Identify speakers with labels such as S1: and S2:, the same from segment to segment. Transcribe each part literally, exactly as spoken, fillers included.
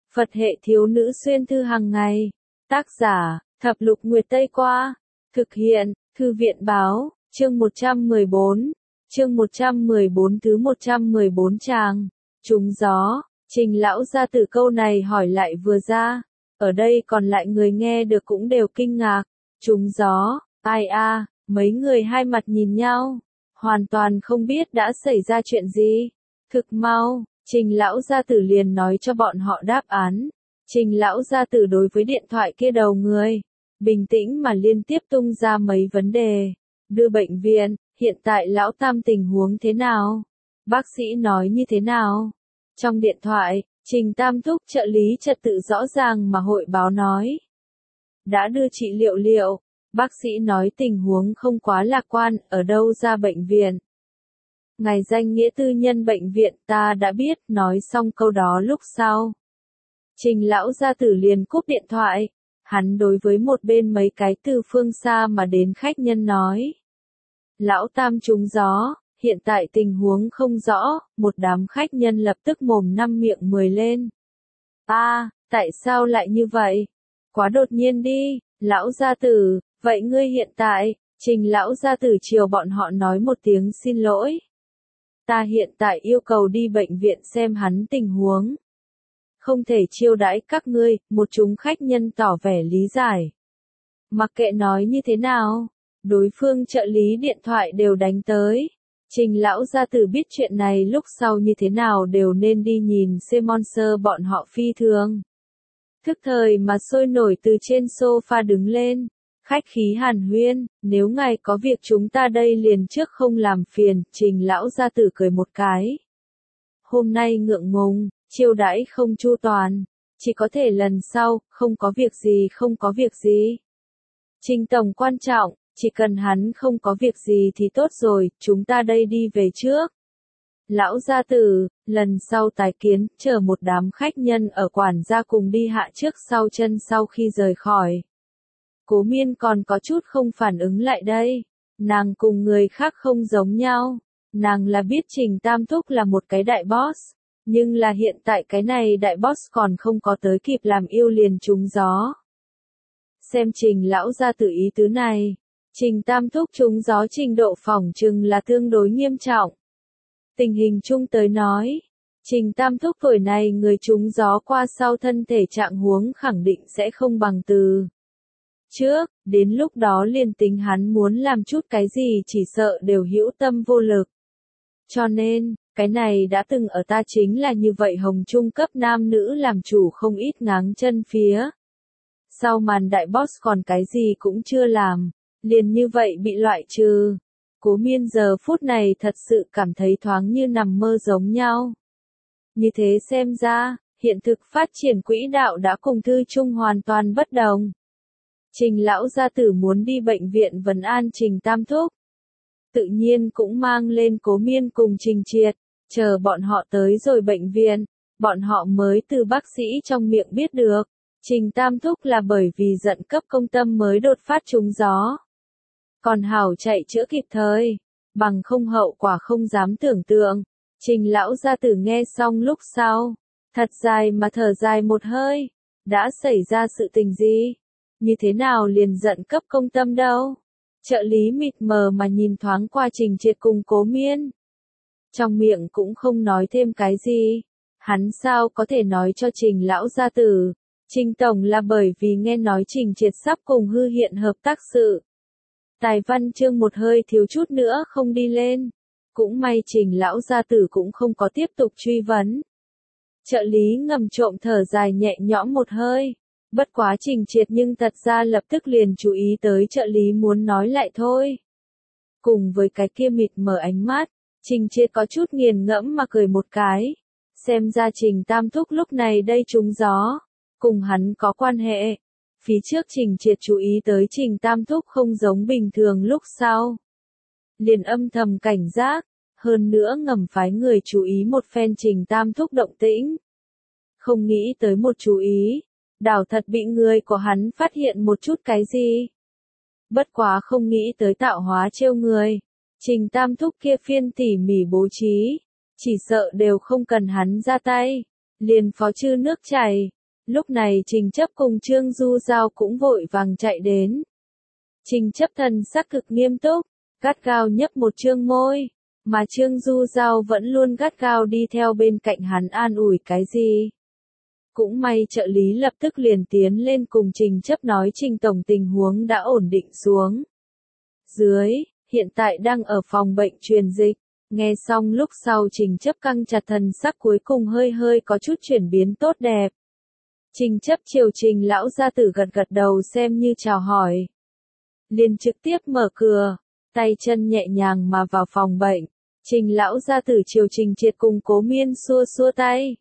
S1: Phật hệ thiếu nữ xuyên thư hàng ngày. Tác giả, Thập Lục Nguyệt Tây Qua. Thực hiện, Thư viện Báo, chương một trăm mười bốn. Chương một trăm mười bốn thứ một trăm mười bốn tràng. Trúng gió, Trình lão gia tử câu này hỏi lại vừa ra. Ở đây còn lại người nghe được cũng đều kinh ngạc. Trúng gió, ai a, mấy người hai mặt nhìn nhau. Hoàn toàn không biết đã xảy ra chuyện gì. Thực mau, Trình lão gia tử liền nói cho bọn họ đáp án. Trình lão gia tử đối với điện thoại kia đầu người, bình tĩnh mà liên tiếp tung ra mấy vấn đề. Đưa bệnh viện, hiện tại lão tam tình huống thế nào? Bác sĩ nói như thế nào? Trong điện thoại, Trình Tam Thúc trợ lý trật tự rõ ràng mà hội báo nói. Đã đưa trị liệu liệu, bác sĩ nói tình huống không quá lạc quan, ở đâu ra bệnh viện. Ngài danh nghĩa tư nhân bệnh viện ta đã biết, nói xong câu đó lúc sau. Trình lão gia tử liền cúp điện thoại, hắn đối với một bên mấy cái từ phương xa mà đến khách nhân nói. Lão tam trúng gió, hiện tại tình huống không rõ, một đám khách nhân lập tức mồm năm miệng mười lên. A, à, tại sao lại như vậy? Quá đột nhiên đi, lão gia tử, vậy ngươi hiện tại, Trình lão gia tử chiều bọn họ nói một tiếng xin lỗi. Ta hiện tại yêu cầu đi bệnh viện xem hắn tình huống. Không thể chiêu đãi các ngươi, một chúng khách nhân tỏ vẻ lý giải. Mặc kệ nói như thế nào, đối phương trợ lý điện thoại đều đánh tới. Trình lão gia tử biết chuyện này lúc sau như thế nào đều nên đi nhìn sponsor bọn họ phi thường. Thức thời mà sôi nổi từ trên sofa đứng lên. Khách khí hàn huyên, nếu ngài có việc chúng ta đây liền trước không làm phiền, Trình lão gia tử cười một cái. Hôm nay ngượng ngùng, chiêu đãi không chu toàn, chỉ có thể lần sau, không có việc gì không có việc gì. Trình tổng quan trọng, chỉ cần hắn không có việc gì thì tốt rồi, chúng ta đây đi về trước. Lão gia tử, lần sau tái kiến, chờ một đám khách nhân ở quản gia cùng đi hạ trước sau chân sau khi rời khỏi. Cố Miên còn có chút không phản ứng lại đây, nàng cùng người khác không giống nhau, nàng là biết Trình Tam Thúc là một cái đại boss, nhưng là hiện tại cái này đại boss còn không có tới kịp làm yêu liền trúng gió. Xem Trình lão gia tử ý tứ này, Trình Tam Thúc trúng gió trình độ phỏng chừng là tương đối nghiêm trọng. Tình hình chung tới nói, Trình Tam Thúc tuổi này người trúng gió qua sau thân thể trạng huống khẳng định sẽ không bằng từ trước, đến lúc đó liền tính hắn muốn làm chút cái gì chỉ sợ đều hữu tâm vô lực. Cho nên, cái này đã từng ở ta chính là như vậy hồng trung cấp nam nữ làm chủ không ít ngáng chân phía. Sau màn đại boss còn cái gì cũng chưa làm, liền như vậy bị loại trừ. Cố Miên giờ phút này thật sự cảm thấy thoáng như nằm mơ giống nhau. Như thế xem ra, hiện thực phát triển quỹ đạo đã cùng thư chung hoàn toàn bất đồng. Trình lão gia tử muốn đi bệnh viện vấn an Trình Tam Thúc. Tự nhiên cũng mang lên Cố Miên cùng Trình Triệt, chờ bọn họ tới rồi bệnh viện, bọn họ mới từ bác sĩ trong miệng biết được. Trình Tam Thúc là bởi vì giận cấp công tâm mới đột phát trúng gió. Còn hảo chạy chữa kịp thời, bằng không hậu quả không dám tưởng tượng. Trình lão gia tử nghe xong lúc sau, thật dài mà thở dài một hơi, đã xảy ra sự tình gì? Như thế nào liền giận cấp công tâm đâu? Trợ lý mịt mờ mà nhìn thoáng qua Trình Triệt cùng Cố Miên. Trong miệng cũng không nói thêm cái gì. Hắn sao có thể nói cho Trình lão gia tử? Trình tổng là bởi vì nghe nói Trình Triệt sắp cùng Hư Hiện hợp tác sự. Tài văn chương một hơi thiếu chút nữa không đi lên. Cũng may Trình lão gia tử cũng không có tiếp tục truy vấn. Trợ lý ngầm trộm thở dài nhẹ nhõm một hơi. Bất quá Trình Triệt nhưng thật ra lập tức liền chú ý tới trợ lý muốn nói lại thôi. Cùng với cái kia mịt mờ ánh mắt, Trình Triệt có chút nghiền ngẫm mà cười một cái. Xem ra Trình Tam Thúc lúc này đây trúng gió, cùng hắn có quan hệ. Phía trước Trình Triệt chú ý tới Trình Tam Thúc không giống bình thường lúc sau. Liền âm thầm cảnh giác, hơn nữa ngầm phái người chú ý một phen Trình Tam Thúc động tĩnh. Không nghĩ tới một chú ý. Đảo thật bị người của hắn phát hiện một chút cái gì. Bất quá không nghĩ tới tạo hóa trêu người. Trình Tam Thúc kia phiên tỉ mỉ bố trí. Chỉ sợ đều không cần hắn ra tay. Liền phó chư nước chảy. Lúc này Trình Chấp cùng Trương Du Giao cũng vội vàng chạy đến. Trình Chấp thần sắc cực nghiêm túc, gắt gao nhấp một trương môi, mà Trương Du Giao vẫn luôn gắt gao đi theo bên cạnh hắn an ủi cái gì. Cũng may trợ lý lập tức liền tiến lên cùng Trình Chấp nói Trình tổng tình huống đã ổn định xuống. Dưới, hiện tại đang ở phòng bệnh truyền dịch. Nghe xong lúc sau Trình Chấp căng chặt thần sắc cuối cùng hơi hơi có chút chuyển biến tốt đẹp. Trình Chấp chiều Trình lão gia tử gật gật đầu xem như chào hỏi. Liền trực tiếp mở cửa, tay chân nhẹ nhàng mà vào phòng bệnh. Trình lão gia tử chiều Trình Triệt cùng Cố Miên xua xua tay.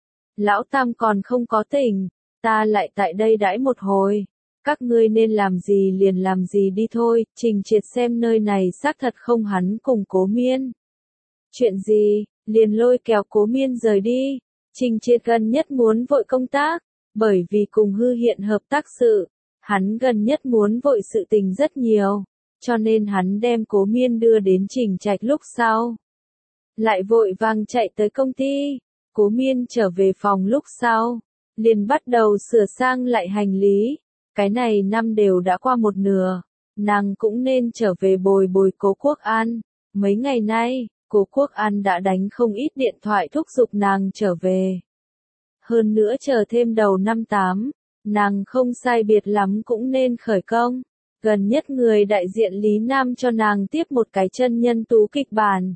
S1: Lão Tam còn không có tỉnh, ta lại tại đây đãi một hồi. Các ngươi nên làm gì liền làm gì đi thôi. Trình Triệt xem nơi này xác thật không hắn cùng Cố Miên. Chuyện gì, liền lôi kéo Cố Miên rời đi. Trình Triệt gần nhất muốn vội công tác, bởi vì cùng Hư Hiện hợp tác sự, hắn gần nhất muốn vội sự tình rất nhiều, cho nên hắn đem Cố Miên đưa đến Trình Trạch lúc sau. Lại vội vàng chạy tới công ty, Cố Miên trở về phòng lúc sau, liền bắt đầu sửa sang lại hành lý. Cái này năm đều đã qua một nửa, nàng cũng nên trở về bồi bồi Cố Quốc An. Mấy ngày nay, Cố Quốc An đã đánh không ít điện thoại thúc giục nàng trở về. Hơn nữa chờ thêm đầu năm tám, nàng không sai biệt lắm cũng nên khởi công. Gần nhất người đại diện Lý Nam cho nàng tiếp một cái chân nhân tú kịch bản.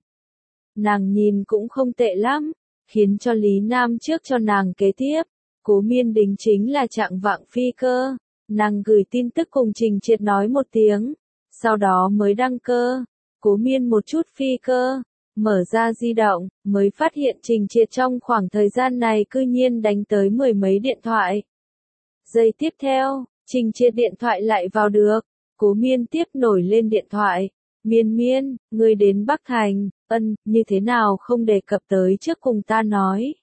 S1: Nàng nhìn cũng không tệ lắm, khiến cho Lý Nam trước cho nàng kế tiếp. Cố Miên đính chính là trạng vạng phi cơ. Nàng gửi tin tức cùng Trình Triệt nói một tiếng, sau đó mới đăng cơ. Cố Miên một chút phi cơ, mở ra di động, mới phát hiện Trình Triệt trong khoảng thời gian này cư nhiên đánh tới mười mấy điện thoại. Giây tiếp theo, Trình Triệt điện thoại lại vào được, Cố Miên tiếp nổi lên điện thoại. Miên Miên, ngươi đến Bắc Thành, ân, như thế nào không đề cập tới trước cùng ta nói.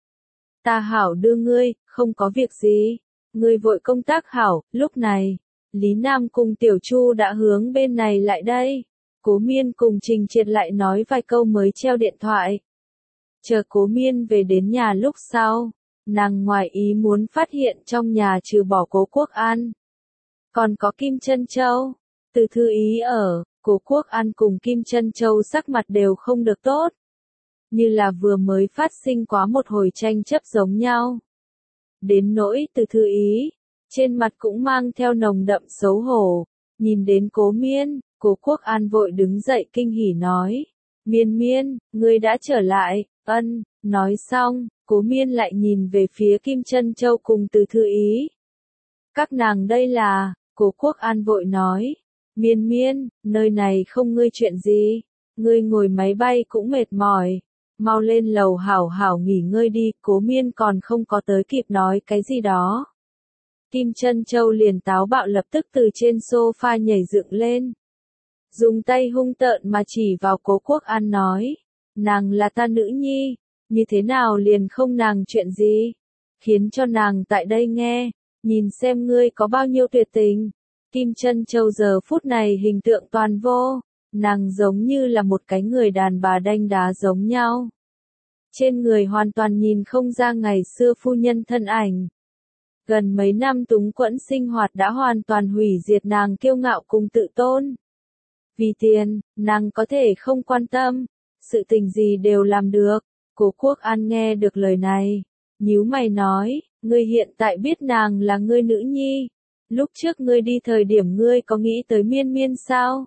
S1: Ta hảo đưa ngươi, không có việc gì. Ngươi vội công tác hảo. Lúc này, Lý Nam cùng Tiểu Chu đã hướng bên này lại đây. Cố Miên cùng Trình Triệt lại nói vài câu mới treo điện thoại. Chờ Cố Miên về đến nhà lúc sau, nàng ngoài ý muốn phát hiện trong nhà trừ bỏ Cố Quốc An, còn có Kim Trân Châu. Từ Thư Ý ở, Cố Quốc An cùng Kim Trân Châu sắc mặt đều không được tốt, như là vừa mới phát sinh quá một hồi tranh chấp giống nhau. Đến nỗi Từ Thư Ý, trên mặt cũng mang theo nồng đậm xấu hổ. Nhìn đến Cố Miên, Cố Quốc An vội đứng dậy kinh hỉ nói. Miên Miên, ngươi đã trở lại. Ân, nói xong, Cố Miên lại nhìn về phía Kim Trân Châu cùng Từ Thư Ý. Các nàng đây là, Cố Quốc An vội nói. Miên Miên, nơi này không ngươi chuyện gì. Ngươi ngồi máy bay cũng mệt mỏi. Mau lên lầu hảo hảo nghỉ ngơi đi. Cố Miên còn không có tới kịp nói cái gì đó. Kim Trân Châu liền táo bạo lập tức từ trên sofa nhảy dựng lên. Dùng tay hung tợn mà chỉ vào Cố Quốc An nói. Nàng là ta nữ nhi, như thế nào liền không nàng chuyện gì. Khiến cho nàng tại đây nghe, nhìn xem ngươi có bao nhiêu tuyệt tình. Kim Trân Châu giờ phút này hình tượng toàn vô, nàng giống như là một cái người đàn bà đanh đá giống nhau. Trên người hoàn toàn nhìn không ra ngày xưa phu nhân thân ảnh. Gần mấy năm túng quẫn sinh hoạt đã hoàn toàn hủy diệt nàng kiêu ngạo cùng tự tôn. Vì tiền, nàng có thể không quan tâm, sự tình gì đều làm được. Cố Quốc An nghe được lời này, nhíu mày nói, ngươi hiện tại biết nàng là ngươi nữ nhi. Lúc trước ngươi đi thời điểm ngươi có nghĩ tới Miên Miên sao?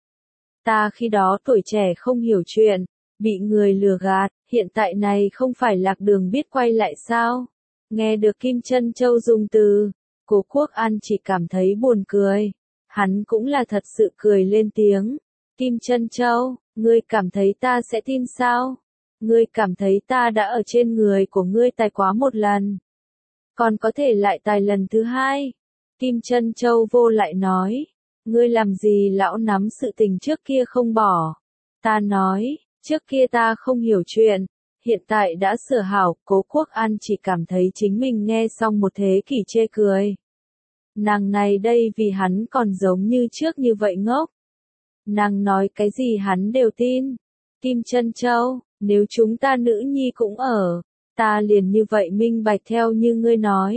S1: Ta khi đó tuổi trẻ không hiểu chuyện, bị người lừa gạt, hiện tại này không phải lạc đường biết quay lại sao? Nghe được Kim Trân Châu dùng từ, Cố Quốc An chỉ cảm thấy buồn cười. Hắn cũng là thật sự cười lên tiếng. Kim Trân Châu, ngươi cảm thấy ta sẽ tin sao? Ngươi cảm thấy ta đã ở trên người của ngươi tài quá một lần, còn có thể lại tài lần thứ hai? Kim Trân Châu vô lại nói. Ngươi làm gì lão nắm sự tình trước kia không bỏ? Ta nói, trước kia ta không hiểu chuyện, hiện tại đã sửa hảo. Cố Quốc An chỉ cảm thấy chính mình nghe xong một thế kỷ chê cười. Nàng này đây vì hắn còn giống như trước như vậy ngốc. Nàng nói cái gì hắn đều tin. Kim Trân Châu, nếu chúng ta nữ nhi cũng ở, ta liền như vậy minh bạch theo như ngươi nói.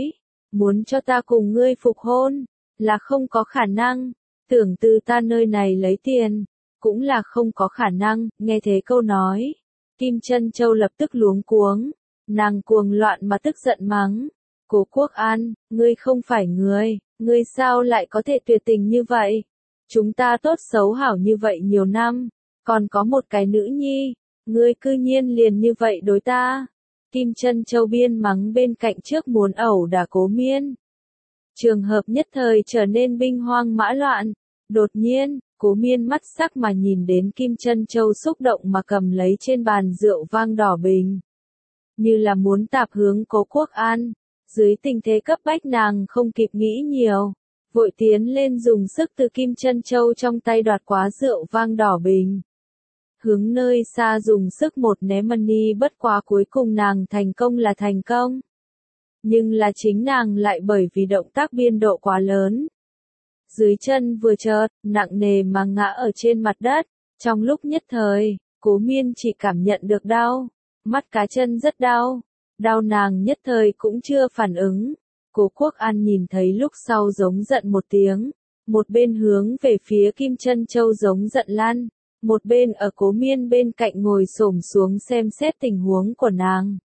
S1: muốn cho ta cùng ngươi phục hôn, là không có khả năng, tưởng từ ta nơi này lấy tiền, cũng là không có khả năng, nghe thế câu nói. Kim Trân Châu lập tức luống cuống, nàng cuồng loạn mà tức giận mắng. Cố Quốc An, ngươi không phải người, ngươi sao lại có thể tuyệt tình như vậy? Chúng ta tốt xấu hảo như vậy nhiều năm, còn có một cái nữ nhi, ngươi cư nhiên liền như vậy đối ta. Kim Trân Châu biên mắng bên cạnh trước muốn ẩu đả Cố Miên. Trường hợp nhất thời trở nên binh hoang mã loạn. Đột nhiên, Cố Miên mắt sắc mà nhìn đến Kim Trân Châu xúc động mà cầm lấy trên bàn rượu vang đỏ bình. Như là muốn tạp hướng Cố Quốc An. Dưới tình thế cấp bách nàng không kịp nghĩ nhiều. Vội tiến lên dùng sức từ Kim Trân Châu trong tay đoạt quá rượu vang đỏ bình. Hướng nơi xa dùng sức một ném money, bất quá cuối cùng nàng thành công là thành công. Nhưng là chính nàng lại bởi vì động tác biên độ quá lớn. Dưới chân vừa chợt, nặng nề mà ngã ở trên mặt đất. Trong lúc nhất thời, Cố Miên chỉ cảm nhận được đau. Mắt cá chân rất đau. Đau nàng nhất thời cũng chưa phản ứng. Cố Quốc An nhìn thấy lúc sau giống giận một tiếng. Một bên hướng về phía Kim Trân Châu giống giận lăn. Một bên ở Cố Miên bên cạnh ngồi xổm xuống xem xét tình huống của nàng.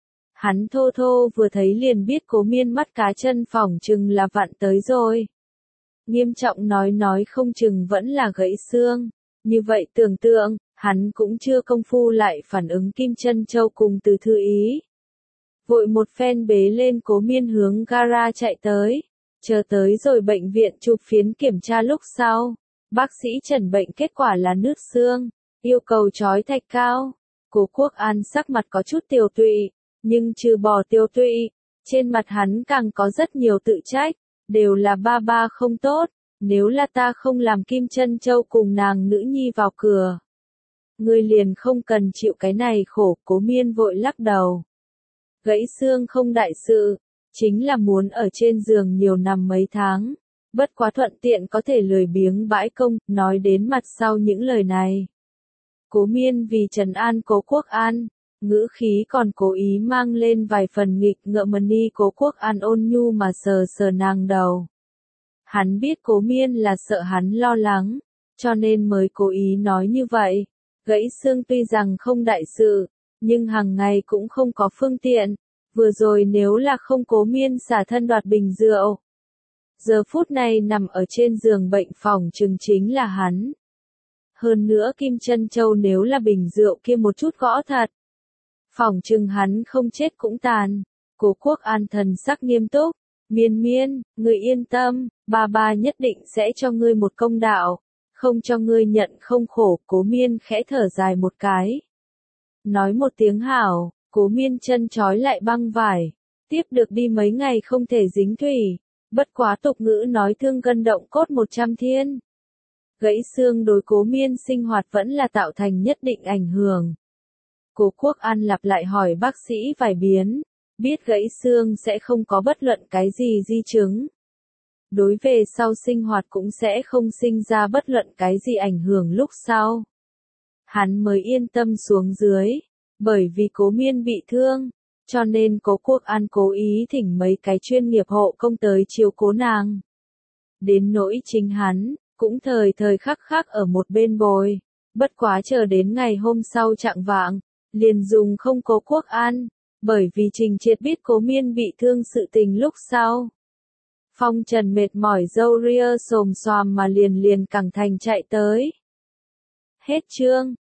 S1: Hắn thô thô vừa thấy liền biết Cố Miên mắt cá chân phỏng chừng là vặn tới rồi. Nghiêm trọng nói nói không chừng vẫn là gãy xương. Như vậy tưởng tượng, hắn cũng chưa công phu lại phản ứng Kim Trân Châu cùng Từ Thư Ý. Vội một phen bế lên Cố Miên hướng gara chạy tới. Chờ tới rồi bệnh viện chụp phiến kiểm tra lúc sau. Bác sĩ chẩn bệnh kết quả là nứt xương, yêu cầu trói thạch cao. Cố Quốc An sắc mặt có chút tiều tụy, nhưng trừ bỏ tiều tụy, trên mặt hắn càng có rất nhiều tự trách, đều là ba ba không tốt, nếu là ta không làm Kim Trân Châu cùng nàng nữ nhi vào cửa. Ngươi liền không cần chịu cái này khổ. Cố Miên vội lắc đầu. Gãy xương không đại sự, chính là muốn ở trên giường nhiều nằm mấy tháng. Bất quá thuận tiện có thể lười biếng bãi công, nói đến mặt sau những lời này. Cố Miên vì trấn an Cố Quốc An, ngữ khí còn cố ý mang lên vài phần nghịch ngợm money. Cố Quốc An ôn nhu mà sờ sờ nàng đầu. Hắn biết Cố Miên là sợ hắn lo lắng, cho nên mới cố ý nói như vậy. Gãy xương tuy rằng không đại sự, nhưng hàng ngày cũng không có phương tiện. Vừa rồi nếu là không Cố Miên xả thân đoạt bình rượu. Giờ phút này nằm ở trên giường bệnh phòng chừng chính là hắn. Hơn nữa Kim Trân Châu nếu là bình rượu kia một chút gõ thật. Phòng chừng hắn không chết cũng tàn. Cố Quốc An thần sắc nghiêm túc. Miên Miên, ngươi yên tâm, ba ba nhất định sẽ cho ngươi một công đạo. Không cho ngươi nhận không khổ. Cố Miên khẽ thở dài một cái. Nói một tiếng hảo, Cố Miên chân trói lại băng vải. Tiếp được đi mấy ngày không thể dính thủy. Bất quá tục ngữ nói thương gân động cốt một trăm thiên. Gãy xương đối Cố Miên sinh hoạt vẫn là tạo thành nhất định ảnh hưởng. Cố Quốc An lặp lại hỏi bác sĩ vài biến, biết gãy xương sẽ không có bất luận cái gì di chứng. Đối về sau sinh hoạt cũng sẽ không sinh ra bất luận cái gì ảnh hưởng lúc sau. Hắn mới yên tâm xuống dưới, bởi vì Cố Miên bị thương. Cho nên Cố Quốc An cố ý thỉnh mấy cái chuyên nghiệp hộ công tới chiếu cố nàng. Đến nỗi chính hắn, cũng thời thời khắc khắc ở một bên bồi. Bất quá chờ đến ngày hôm sau chạng vạng, liền dùng không Cố Quốc An, bởi vì Trình Triệt biết Cố Miên bị thương sự tình lúc sau. Phong Trần mệt mỏi râu ria xồm xoàm mà liền liền cẳng thành chạy tới. Hết chương.